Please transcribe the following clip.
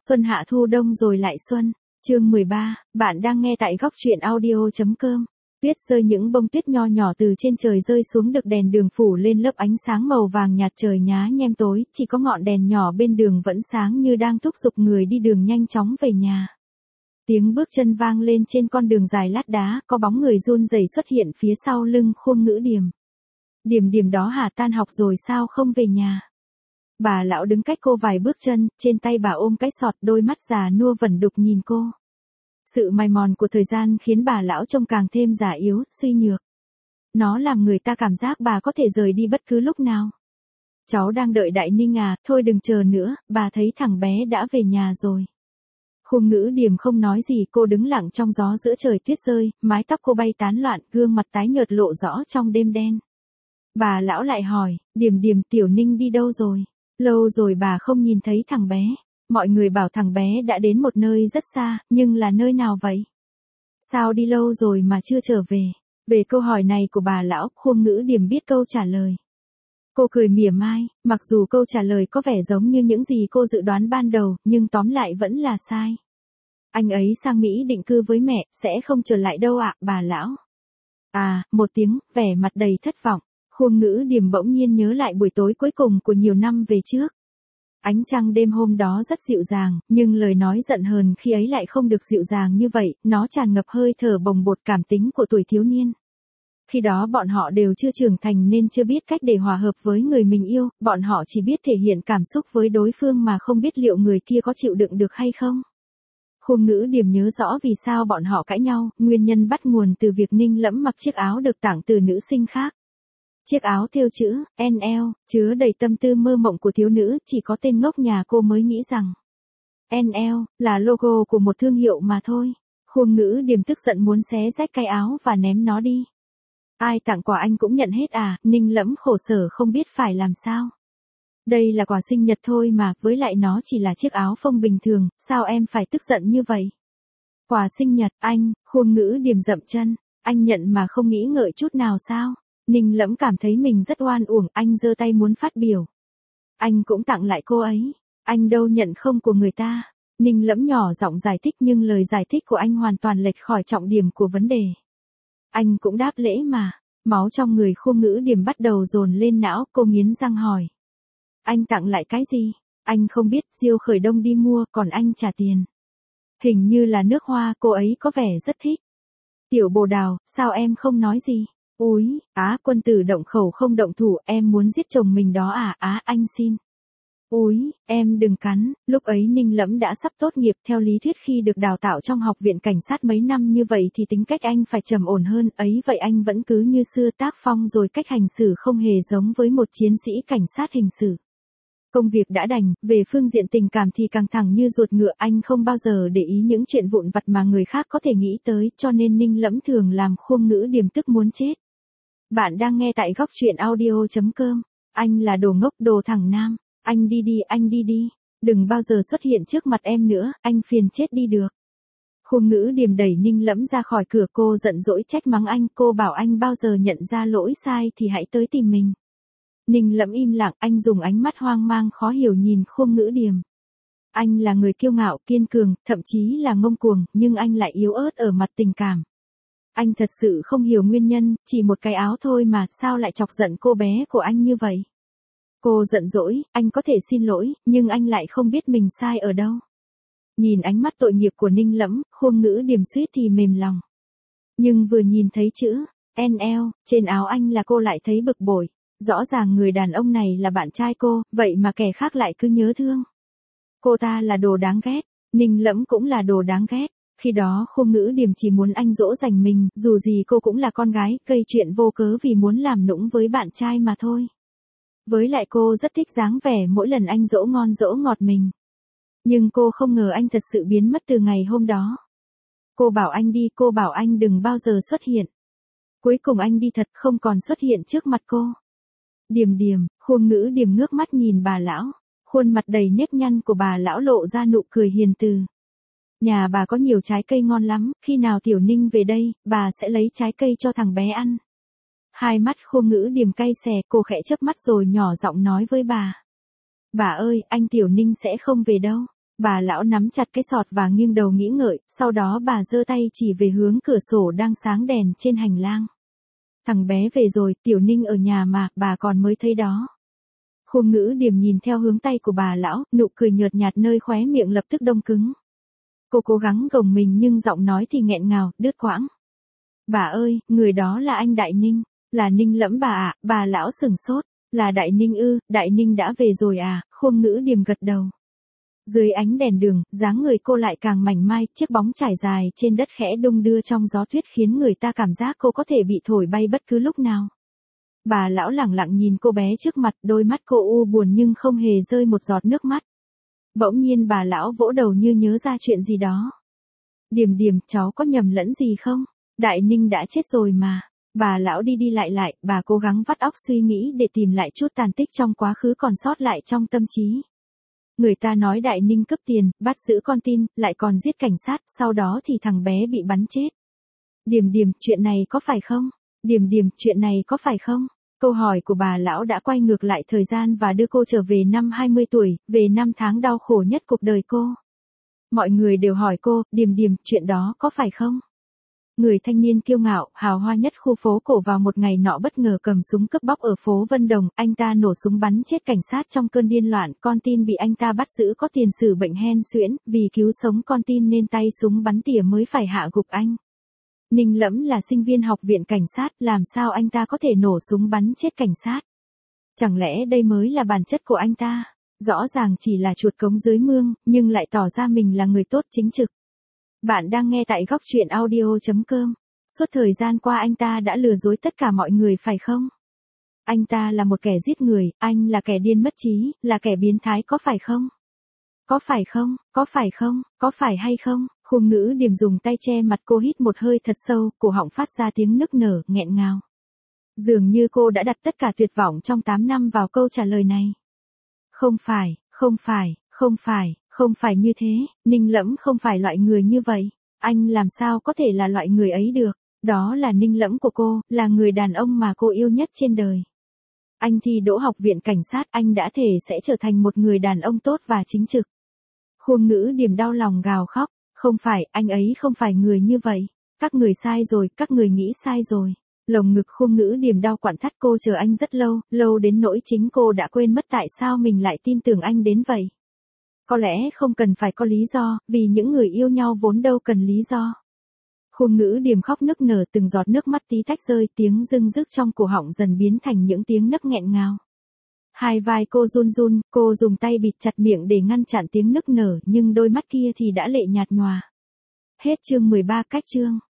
Xuân hạ thu đông rồi lại xuân. Chương 13, bạn đang nghe tại góc truyện audio.com. Tuyết rơi, những bông tuyết nho nhỏ từ trên trời rơi xuống được đèn đường phủ lên lớp ánh sáng màu vàng nhạt, trời nhá nhem tối, chỉ có ngọn đèn nhỏ bên đường vẫn sáng như đang thúc giục người đi đường nhanh chóng về nhà. Tiếng bước chân vang lên trên con đường dài lát đá, có bóng người run rẩy xuất hiện phía sau lưng Khuông Ngữ Điềm. Điềm đó hả, tan học rồi sao không về nhà? Bà lão đứng cách cô vài bước chân, trên tay bà ôm cái sọt, đôi mắt già nua vẩn đục nhìn cô. Sự mài mòn của thời gian khiến bà lão trông càng thêm già yếu, suy nhược. Nó làm người ta cảm giác bà có thể rời đi bất cứ lúc nào. Cháu đang đợi Đại Ninh à, thôi đừng chờ nữa, bà thấy thằng bé đã về nhà rồi. Khuông Ngữ Điềm không nói gì, cô đứng lặng trong gió giữa trời tuyết rơi, mái tóc cô bay tán loạn, gương mặt tái nhợt lộ rõ trong đêm đen. Bà lão lại hỏi, Điềm, Tiểu Ninh đi đâu rồi? Lâu rồi bà không nhìn thấy thằng bé. Mọi người bảo thằng bé đã đến một nơi rất xa, nhưng là nơi nào vậy? Sao đi lâu rồi mà chưa trở về? Về câu hỏi này của bà lão, Khuông Ngữ Điềm biết câu trả lời. Cô cười mỉa mai, mặc dù câu trả lời có vẻ giống như những gì cô dự đoán ban đầu, nhưng tóm lại vẫn là sai. Anh ấy sang Mỹ định cư với mẹ, sẽ không trở lại đâu ạ, bà lão. À, một tiếng, vẻ mặt đầy thất vọng. Khuông Ngữ Điềm bỗng nhiên nhớ lại buổi tối cuối cùng của nhiều năm về trước. Ánh trăng đêm hôm đó rất dịu dàng, nhưng lời nói giận hờn khi ấy lại không được dịu dàng như vậy, nó tràn ngập hơi thở bồng bột cảm tính của tuổi thiếu niên. Khi đó bọn họ đều chưa trưởng thành nên chưa biết cách để hòa hợp với người mình yêu, bọn họ chỉ biết thể hiện cảm xúc với đối phương mà không biết liệu người kia có chịu đựng được hay không. Khuông Ngữ Điềm nhớ rõ vì sao bọn họ cãi nhau, nguyên nhân bắt nguồn từ việc Ninh Lẫm mặc chiếc áo được tặng từ nữ sinh khác. Chiếc áo thêu chữ NL, chứa đầy tâm tư mơ mộng của thiếu nữ, chỉ có tên ngốc nhà cô mới nghĩ rằng NL là logo của một thương hiệu mà thôi. Khuông Ngữ Điềm tức giận muốn xé rách cái áo và ném nó đi. Ai tặng quà anh cũng nhận hết à? Ninh Lẫm khổ sở không biết phải làm sao. Đây là quà sinh nhật thôi mà, với lại nó chỉ là chiếc áo phông bình thường, sao em phải tức giận như vậy? Quà sinh nhật, anh, Khuông Ngữ Điềm dậm chân, anh nhận mà không nghĩ ngợi chút nào sao? Ninh Lẫm cảm thấy mình rất oan uổng, anh giơ tay muốn phát biểu. Anh cũng tặng lại cô ấy, anh đâu nhận không của người ta. Ninh Lẫm nhỏ giọng giải thích nhưng lời giải thích của anh hoàn toàn lệch khỏi trọng điểm của vấn đề. Anh cũng đáp lễ mà. Máu trong người Khuông Ngữ Điềm bắt đầu dồn lên não, cô nghiến răng hỏi. Anh tặng lại cái gì? Anh không biết, Diêu Khởi Đông đi mua, còn anh trả tiền. Hình như là nước hoa, cô ấy có vẻ rất thích. Tiểu Bồ Đào, sao em không nói gì? Úi, quân tử động khẩu không động thủ, em muốn giết chồng mình đó à? Anh xin. Úi, em đừng cắn, lúc ấy Ninh Lẫm đã sắp tốt nghiệp, theo lý thuyết khi được đào tạo trong học viện cảnh sát mấy năm như vậy thì tính cách anh phải trầm ổn hơn, ấy vậy anh vẫn cứ như xưa tác phong rồi cách hành xử không hề giống với một chiến sĩ cảnh sát hình sự. Công việc đã đành, về phương diện tình cảm thì căng thẳng như ruột ngựa, anh không bao giờ để ý những chuyện vụn vặt mà người khác có thể nghĩ tới, cho nên Ninh Lẫm thường làm Khuông Ngữ Điềm tức muốn chết. Bạn đang nghe tại góc truyện audio.com. Anh là đồ ngốc, đồ thằng nam. Anh đi đi. Đừng bao giờ xuất hiện trước mặt em nữa, anh phiền chết đi được. Khuông Ngữ Điềm đẩy Ninh Lẫm ra khỏi cửa, cô giận dỗi trách mắng anh, cô bảo anh bao giờ nhận ra lỗi sai thì hãy tới tìm mình. Ninh Lẫm im lặng, anh dùng ánh mắt hoang mang khó hiểu nhìn Khuông Ngữ Điềm. Anh là người kiêu ngạo, kiên cường, thậm chí là ngông cuồng, nhưng anh lại yếu ớt ở mặt tình cảm. Anh thật sự không hiểu nguyên nhân, chỉ một cái áo thôi mà sao lại chọc giận cô bé của anh như vậy. Cô giận dỗi, anh có thể xin lỗi, nhưng anh lại không biết mình sai ở đâu. Nhìn ánh mắt tội nghiệp của Ninh Lẫm, Khuông Ngữ Điềm suýt thì mềm lòng. Nhưng vừa nhìn thấy chữ NL trên áo anh là cô lại thấy bực bội. Rõ ràng người đàn ông này là bạn trai cô, vậy mà kẻ khác lại cứ nhớ thương. Cô ta là đồ đáng ghét, Ninh Lẫm cũng là đồ đáng ghét. Khi đó Khuông Ngữ Điềm chỉ muốn anh dỗ dành mình, dù gì cô cũng là con gái, gây chuyện vô cớ vì muốn làm nũng với bạn trai mà thôi. Với lại cô rất thích dáng vẻ mỗi lần anh dỗ ngon dỗ ngọt mình. Nhưng cô không ngờ anh thật sự biến mất từ ngày hôm đó. Cô bảo anh đi, cô bảo anh đừng bao giờ xuất hiện. Cuối cùng anh đi thật, không còn xuất hiện trước mặt cô. Điềm, Khuông Ngữ Điềm ngước mắt nhìn bà lão. Khuôn mặt đầy nếp nhăn của bà lão lộ ra nụ cười hiền từ. Nhà bà có nhiều trái cây ngon lắm, khi nào Tiểu Ninh về đây, bà sẽ lấy trái cây cho thằng bé ăn. Hai mắt Khuông Ngữ Điềm cay xè, cô khẽ chớp mắt rồi nhỏ giọng nói với bà. Bà ơi, anh Tiểu Ninh sẽ không về đâu. Bà lão nắm chặt cái sọt và nghiêng đầu nghĩ ngợi, sau đó bà giơ tay chỉ về hướng cửa sổ đang sáng đèn trên hành lang. Thằng bé về rồi, Tiểu Ninh ở nhà mà, bà còn mới thấy đó. Khuông Ngữ Điềm nhìn theo hướng tay của bà lão, nụ cười nhợt nhạt nơi khóe miệng lập tức đông cứng. Cô cố gắng gồng mình nhưng giọng nói thì nghẹn ngào, đứt quãng. Bà ơi, người đó là anh Đại Ninh. Là Ninh Lẫm bà ạ, bà lão sửng sốt. Là Đại Ninh ư, Đại Ninh đã về rồi à, Khuông Ngữ Điềm gật đầu. Dưới ánh đèn đường, dáng người cô lại càng mảnh mai, chiếc bóng trải dài trên đất khẽ đung đưa trong gió tuyết khiến người ta cảm giác cô có thể bị thổi bay bất cứ lúc nào. Bà lão lẳng lặng nhìn cô bé trước mặt, đôi mắt cô u buồn nhưng không hề rơi một giọt nước mắt. Bỗng nhiên bà lão vỗ đầu như nhớ ra chuyện gì đó. Điềm Điềm, cháu có nhầm lẫn gì không? Đại Ninh đã chết rồi mà. Bà lão đi đi lại, bà cố gắng vắt óc suy nghĩ để tìm lại chút tàn tích trong quá khứ còn sót lại trong tâm trí. Người ta nói Đại Ninh cướp tiền, bắt giữ con tin, lại còn giết cảnh sát, sau đó thì thằng bé bị bắn chết. Điềm Điềm, chuyện này có phải không? Điềm Điềm, chuyện này có phải không? Câu hỏi của bà lão đã quay ngược lại thời gian và đưa cô trở về năm 20 tuổi, về năm tháng đau khổ nhất cuộc đời cô. Mọi người đều hỏi cô, Điềm Điềm, chuyện đó có phải không? Người thanh niên kiêu ngạo, hào hoa nhất khu phố cổ vào một ngày nọ bất ngờ cầm súng cướp bóc ở phố Vân Đồng, anh ta nổ súng bắn chết cảnh sát trong cơn điên loạn, con tin bị anh ta bắt giữ có tiền sử bệnh hen suyễn, vì cứu sống con tin nên tay súng bắn tỉa mới phải hạ gục anh. Ninh Lẫm là sinh viên học viện cảnh sát, làm sao anh ta có thể nổ súng bắn chết cảnh sát? Chẳng lẽ đây mới là bản chất của anh ta? Rõ ràng chỉ là chuột cống dưới mương, nhưng lại tỏ ra mình là người tốt chính trực. Bạn đang nghe tại góc truyện audio.com. Suốt thời gian qua anh ta đã lừa dối tất cả mọi người phải không? Anh ta là một kẻ giết người, anh là kẻ điên mất trí, là kẻ biến thái có phải không? Có phải không, có phải không, có phải hay không? Khuông Ngữ Điềm dùng tay che mặt cô hít một hơi thật sâu, cổ họng phát ra tiếng nức nở, nghẹn ngào. Dường như cô đã đặt tất cả tuyệt vọng trong 8 năm vào câu trả lời này. Không phải, không phải, không phải, không phải như thế, Ninh Lẫm không phải loại người như vậy. Anh làm sao có thể là loại người ấy được? Đó là Ninh Lẫm của cô, là người đàn ông mà cô yêu nhất trên đời. Anh thi đỗ học viện cảnh sát, anh đã thề sẽ trở thành một người đàn ông tốt và chính trực. Khuông Ngữ Điềm đau lòng gào khóc, không phải, anh ấy không phải người như vậy. Các người sai rồi, các người nghĩ sai rồi. Lồng ngực Khuông Ngữ Điềm đau quặn thắt, cô chờ anh rất lâu, lâu đến nỗi chính cô đã quên mất tại sao mình lại tin tưởng anh đến vậy. Có lẽ không cần phải có lý do, vì những người yêu nhau vốn đâu cần lý do. Khuông Ngữ Điềm khóc nức nở, từng giọt nước mắt tí tách rơi, tiếng rưng rức trong cổ họng dần biến thành những tiếng nấc nghẹn ngào. Hai vai cô run run, cô dùng tay bịt chặt miệng để ngăn chặn tiếng nức nở, nhưng đôi mắt kia thì đã lệ nhạt nhòa. Hết chương 13 cách chương.